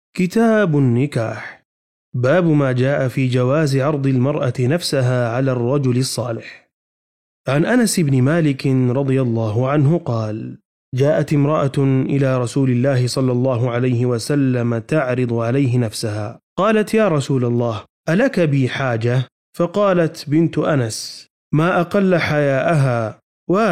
كتاب النكاح. باب ما جاء في جواز عرض المرأة نفسها على الرجل الصالح. عن أنس بن مالك رضي الله عنه قال: جاءت امرأة إلى رسول الله صلى الله عليه وسلم تعرض عليه نفسها، قالت: يا رسول الله، ألك بي حاجة؟ فقالت بنت أنس: ما أقل حياءها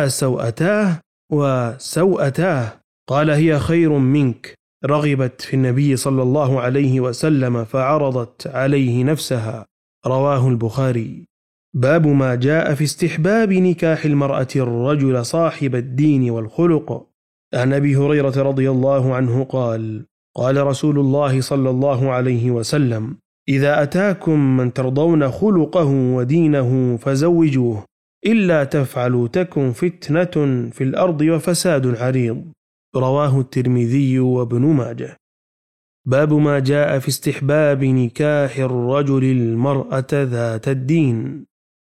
وسوءتاه. قال: هي خير منك. رغبت في النبي صلى الله عليه وسلم فعرضت عليه نفسها. رواه البخاري. باب ما جاء في استحباب نكاح المرأة الرجل صاحب الدين والخلق. عن أبي هريرة رضي الله عنه قال: قال رسول الله صلى الله عليه وسلم: إذا أتاكم من ترضون خلقه ودينه فزوجوه، إلا تفعلوا تكن فتنة في الأرض وفساد عريض. رواه الترمذي وابن ماجه. باب ما جاء في استحباب نكاح الرجل المرأة ذات الدين.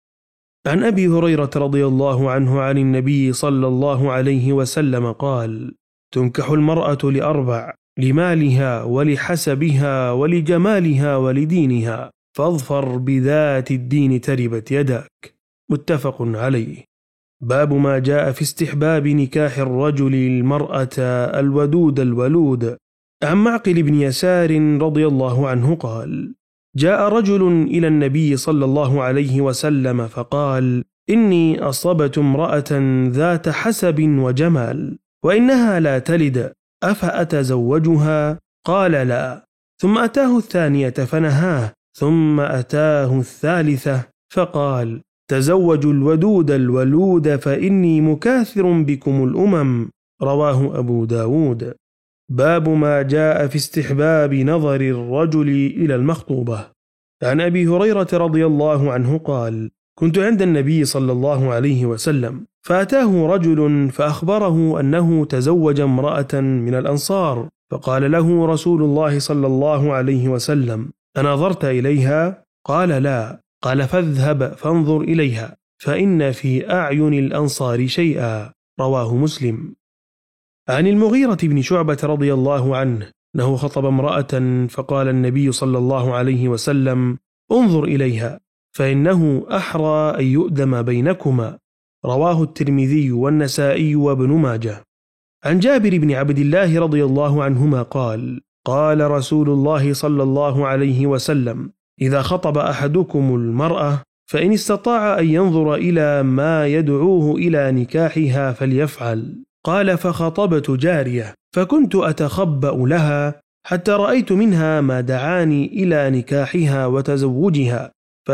عن أبي هريرة رضي الله عنه عن النبي صلى الله عليه وسلم قال: تنكح المرأة لأربع: لمالها ولحسبها ولجمالها ولدينها، فاظفر بذات الدين تربت يداك. متفق عليه. باب ما جاء في استحباب نكاح الرجل المرأة الودود الولود. عن معقل بن يسار رضي الله عنه قال: جاء رجل إلى النبي صلى الله عليه وسلم فقال: إني أصبت امرأة ذات حسب وجمال، وإنها لا تلد، أفأتزوجها؟ قال: لا. ثم أتاه الثانية فنهاه، ثم أتاه الثالثة فقال: تزوجوا الودود الولود فإني مكاثر بكم الأمم. رواه أبو داود. باب ما جاء في استحباب نظر الرجل إلى المخطوبة. عن أبي هريرة رضي الله عنه قال: كنت عند النبي صلى الله عليه وسلم، فأتاه رجل فأخبره أنه تزوج امرأة من الأنصار، فقال له رسول الله صلى الله عليه وسلم: أنظرت إليها؟ قال: لا. قال: فاذهب فانظر إليها، فإن في أعين الأنصار شيئا. رواه مسلم. عن المغيرة بن شعبة رضي الله عنه أنه خطب امرأة، فقال النبي صلى الله عليه وسلم: انظر إليها، فإنه أحرى أن يؤدم بينكما. رواه الترمذي والنسائي وابن ماجه. عن جابر بن عبد الله رضي الله عنهما قال: قال رسول الله صلى الله عليه وسلم: إذا خطب أحدكم المرأة فإن استطاع أن ينظر إلى ما يدعوه إلى نكاحها فليفعل. قال: فخطبت جارية، فكنت أتخبأ لها حتى رأيت منها ما دعاني إلى نكاحها وتزوجها،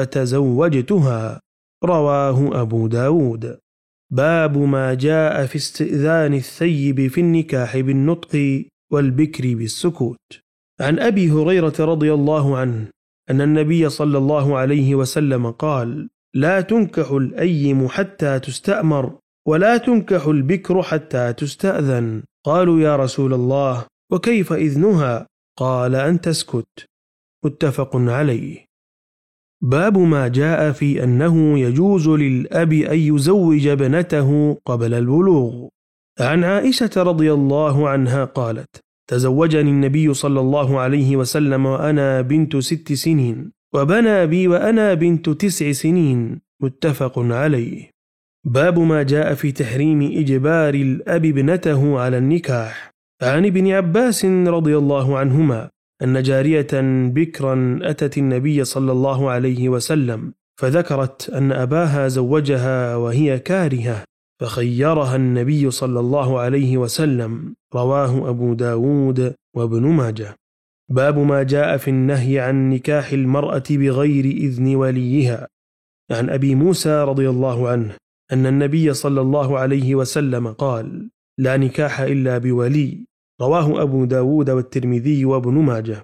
فتزوجتها. رواه أبو داود. باب ما جاء في استئذان الثيب في النكاح بالنطق والبكر بالسكوت. عن أبي هريرة رضي الله عنه أن النبي صلى الله عليه وسلم قال: لا تنكح الأيم حتى تستأمر، ولا تنكح البكر حتى تستأذن. قالوا: يا رسول الله، وكيف إذنها؟ قال: أن تسكت. متفق عليه. باب ما جاء في أنه يجوز للأب أن يزوج ابنته قبل البلوغ. عن عائشة رضي الله عنها قالت: تزوجني النبي صلى الله عليه وسلم وأنا بنت 6 سنين، وبنى بي وأنا بنت 9 سنين. متفق عليه. باب ما جاء في تحريم إجبار الأب ابنته على النكاح. عن ابن عباس رضي الله عنهما أن جارية بكرا أتت النبي صلى الله عليه وسلم، فذكرت أن أباها زوجها وهي كارهة، فخيرها النبي صلى الله عليه وسلم. رواه أبو داود وابن ماجه. باب ما جاء في النهي عن نكاح المرأة بغير إذن وليها. عن أبي موسى رضي الله عنه أن النبي صلى الله عليه وسلم قال: لا نكاح إلا بولي. رواه أبو داود والترمذي وابن ماجه.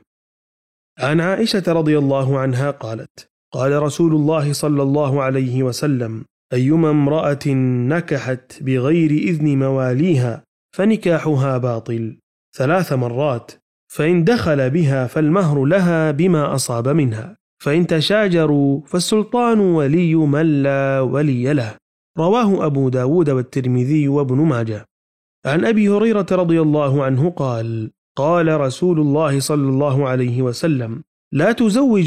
عن عائشة رضي الله عنها قالت: قال رسول الله صلى الله عليه وسلم: أيما امرأة نكحت بغير إذن مواليها فنكاحها باطل 3 مرات، فإن دخل بها فالمهر لها بما أصاب منها، فإن تشاجروا فالسلطان ولي من لا ولي له. رواه أبو داود والترمذي وابن ماجه. عن أبي هريرة رضي الله عنه قال: قال رسول الله صلى الله عليه وسلم: لا تزوج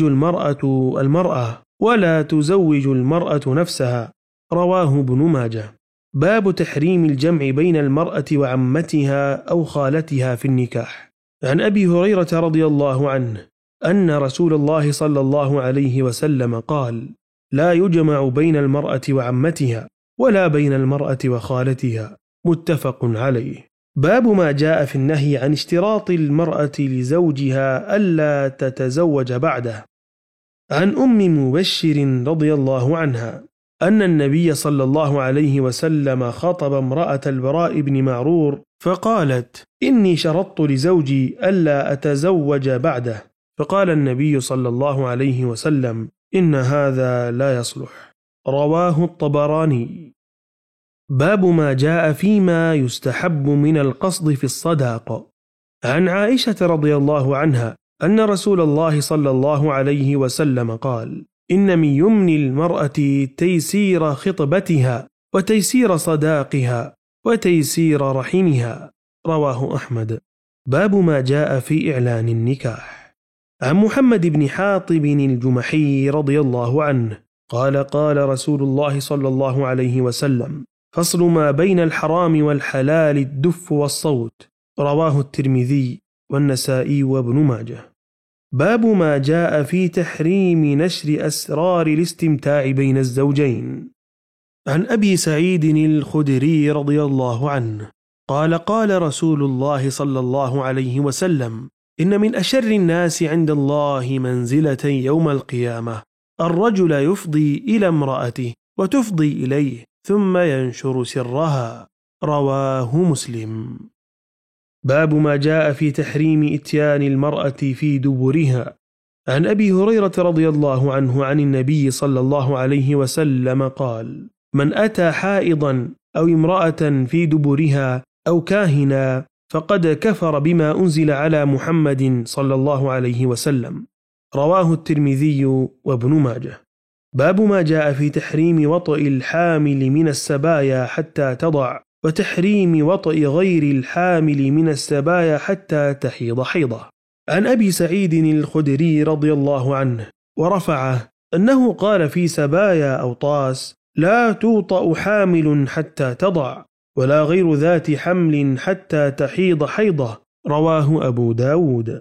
المرأة ولا تزوج المرأة نفسها. رواه ابن ماجه. باب تحريم الجمع بين المرأة وعمتها أو خالتها في النكاح. عن أبي هريرة رضي الله عنه أن رسول الله صلى الله عليه وسلم قال: لا يجمع بين المرأة وعمتها ولا بين المرأة وخالتها. متفق عليه. باب ما جاء في النهي عن اشتراط المرأة لزوجها ألا تتزوج بعده. عن أم مبشر رضي الله عنها أن النبي صلى الله عليه وسلم خاطب امرأة البراء بن معرور فقالت: إني شرطت لزوجي ألا أتزوج بعده. فقال النبي صلى الله عليه وسلم: إن هذا لا يصلح. رواه الطبراني. باب ما جاء فيما يستحب من القصد في الصداق. عن عائشة رضي الله عنها أن رسول الله صلى الله عليه وسلم قال: إن من يمن المرأة تيسير خطبتها وتيسير صداقها وتيسير رحمها. رواه أحمد. باب ما جاء في إعلان النكاح. عن محمد بن حاطب الجمحي رضي الله عنه قال: قال رسول الله صلى الله عليه وسلم: فصل ما بين الحرام والحلال الدف والصوت. رواه الترمذي والنسائي وابن ماجه. باب ما جاء في تحريم نشر أسرار الاستمتاع بين الزوجين. عن أبي سعيد الخدري رضي الله عنه قال: قال رسول الله صلى الله عليه وسلم: إن من أشر الناس عند الله منزلة يوم القيامة الرجل يفضي إلى امرأته وتفضي إليه ثم ينشر سرها. رواه مسلم. باب ما جاء في تحريم إتيان المرأة في دبرها. عن أبي هريرة رضي الله عنه عن النبي صلى الله عليه وسلم قال: من أتى حائضا أو امرأة في دبرها أو كاهنا فقد كفر بما أنزل على محمد صلى الله عليه وسلم. رواه الترمذي وابن ماجه. باب ما جاء في تحريم وطئ الحامل من السبايا حتى تضع وتحريم وطئ غير الحامل من السبايا حتى تحيض حيضة. عن أبي سعيد الخدري رضي الله عنه ورفعه أنه قال في سبايا أو طاس: لا توطأ حامل حتى تضع ولا غير ذات حمل حتى تحيض حيضة. رواه أبو داود.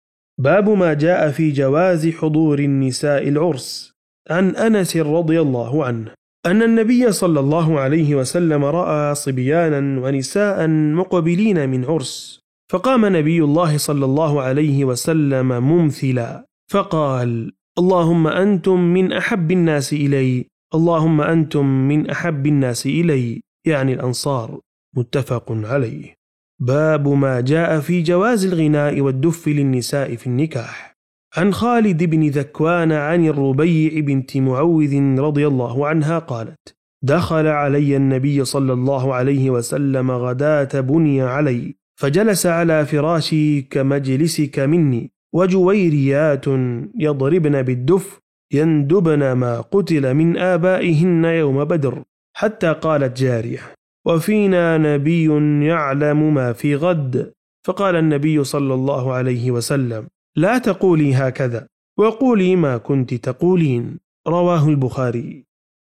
باب ما جاء في جواز حضور النساء العرس. عن أنس رضي الله عنه أن النبي صلى الله عليه وسلم رأى صبيانا ونساء مقبلين من عرس، فقام نبي الله صلى الله عليه وسلم ممثلا فقال: اللهم أنتم من أحب الناس إلي، اللهم أنتم من أحب الناس إلي، يعني الأنصار. متفق عليه. باب ما جاء في جواز الغناء والدف للنساء في النكاح. عن خالد بن ذكوان عن الربيع بنت معوذ رضي الله عنها قالت: دخل علي النبي صلى الله عليه وسلم غداة بني علي، فجلس على فراشي كمجلسك مني، وجويريات يضربن بالدف يندبن ما قتل من آبائهن يوم بدر، حتى قالت جارية: وفينا نبي يعلم ما في غد. فقال النبي صلى الله عليه وسلم: لا تقولي هكذا، وقولي ما كنت تقولين. رواه البخاري.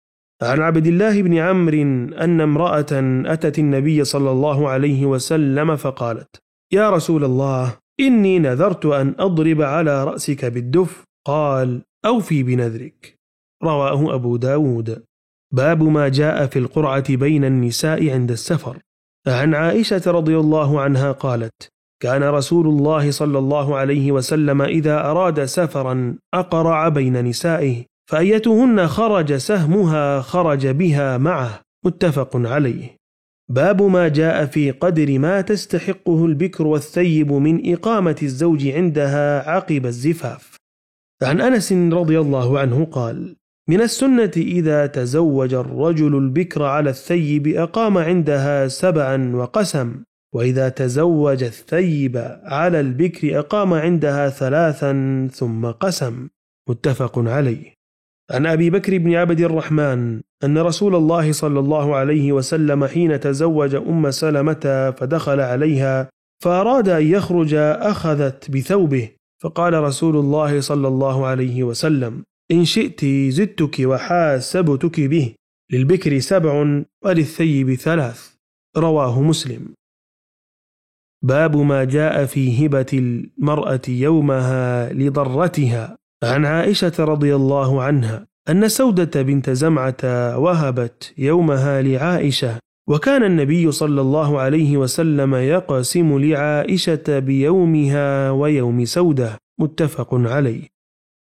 عن عبد الله بن عمرو أن امرأة أتت النبي صلى الله عليه وسلم فقالت: يا رسول الله، إني نذرت أن أضرب على رأسك بالدف. قال: أوفي بنذرك. رواه أبو داود. باب ما جاء في القرعة بين النساء عند السفر. عن عائشة رضي الله عنها قالت: كان رسول الله صلى الله عليه وسلم إذا أراد سفرا أقرع بين نسائه، فأيتهن خرج سهمها خرج بها معه. متفق عليه. باب ما جاء في قدر ما تستحقه البكر والثيب من إقامة الزوج عندها عقب الزفاف. عن أنس رضي الله عنه قال: من السنة إذا تزوج الرجل البكر على الثيب أقام عندها 7 وقسم، وإذا تزوج الثيب على البكر أقام عندها 3 ثم قسم. متفق عليه. عن أبي بكر بن عبد الرحمن أن رسول الله صلى الله عليه وسلم حين تزوج أم سلمة فدخل عليها فأراد أن يخرج أخذت بثوبه، فقال رسول الله صلى الله عليه وسلم: إن شئت زدتك وحاسبتك به، للبكر 7 وللثيب 3. رواه مسلم. باب ما جاء في هبة المرأة يومها لضرتها. عن عائشة رضي الله عنها أن سودة بنت زمعة وهبت يومها لعائشة، وكان النبي صلى الله عليه وسلم يقسم لعائشة بيومها ويوم سودة، متفق عليه.